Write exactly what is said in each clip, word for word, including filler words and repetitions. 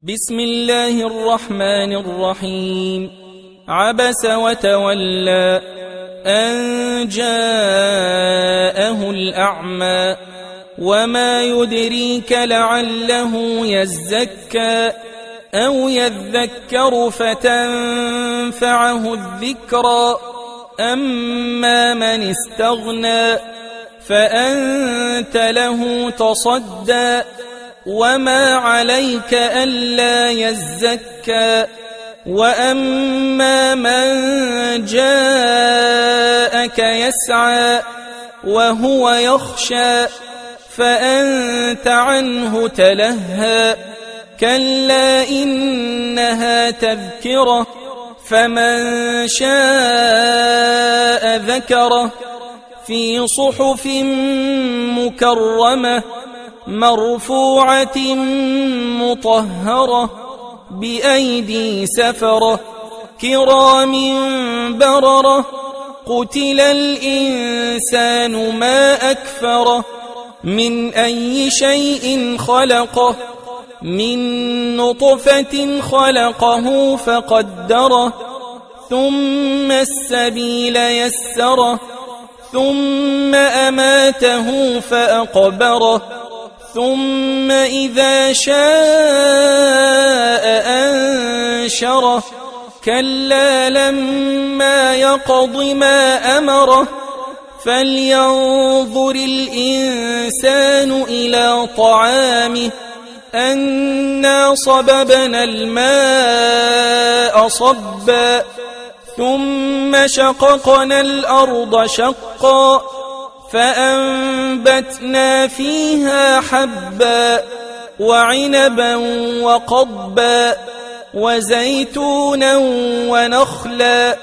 بسم الله الرحمن الرحيم. عبس وتولى أن جاءه الأعمى وما يدريك لعله يزكى أو يذكر فتنفعه الذكرى أما من استغنى فأنت له تصدى وما عليك ألا يزكى وأما من جاءك يسعى وهو يخشى فأنت عنه تلهى كلا إنها تذكرة فمن شاء ذكره في صحف مكرمة مرفوعة مطهرة بأيدي سفرة كرام بررة قتل الإنسان ما أكفره من أي شيء خلقه من نطفة خلقه فقدره ثم السبيل يسره ثم أماته فأقبره ثم إذا شاء أنشره كلا لما يقض ما أمره فلينظر الإنسان إلى طعامه أنا صببنا الماء صبا ثم شققنا الأرض شقا فأنبتنا فيها حبا وعنبا وقضبا وزيتونا ونخلا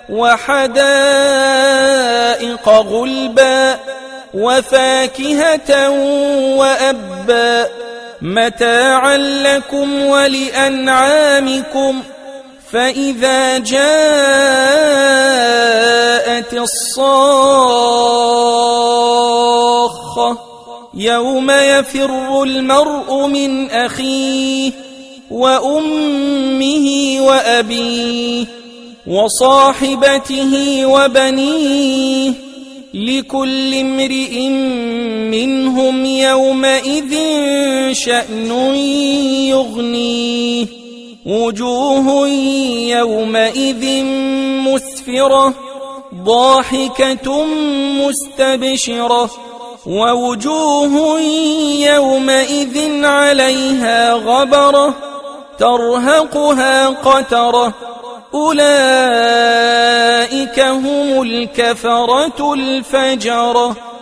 وحدائق غلبا وفاكهة وأبا متاعا لكم ولأنعامكم فإذا جاءت الصاخة يوم يفر المرء من أخيه وأمه وأبيه وصاحبته وبنيه لكل امرئ منهم يومئذ شأن يغنيه وجوه يومئذ مسفرة ضاحكة مستبشرة ووجوه يومئذ عليها غبرة ترهقها قترة أولئك هم الكفرة الفجرة.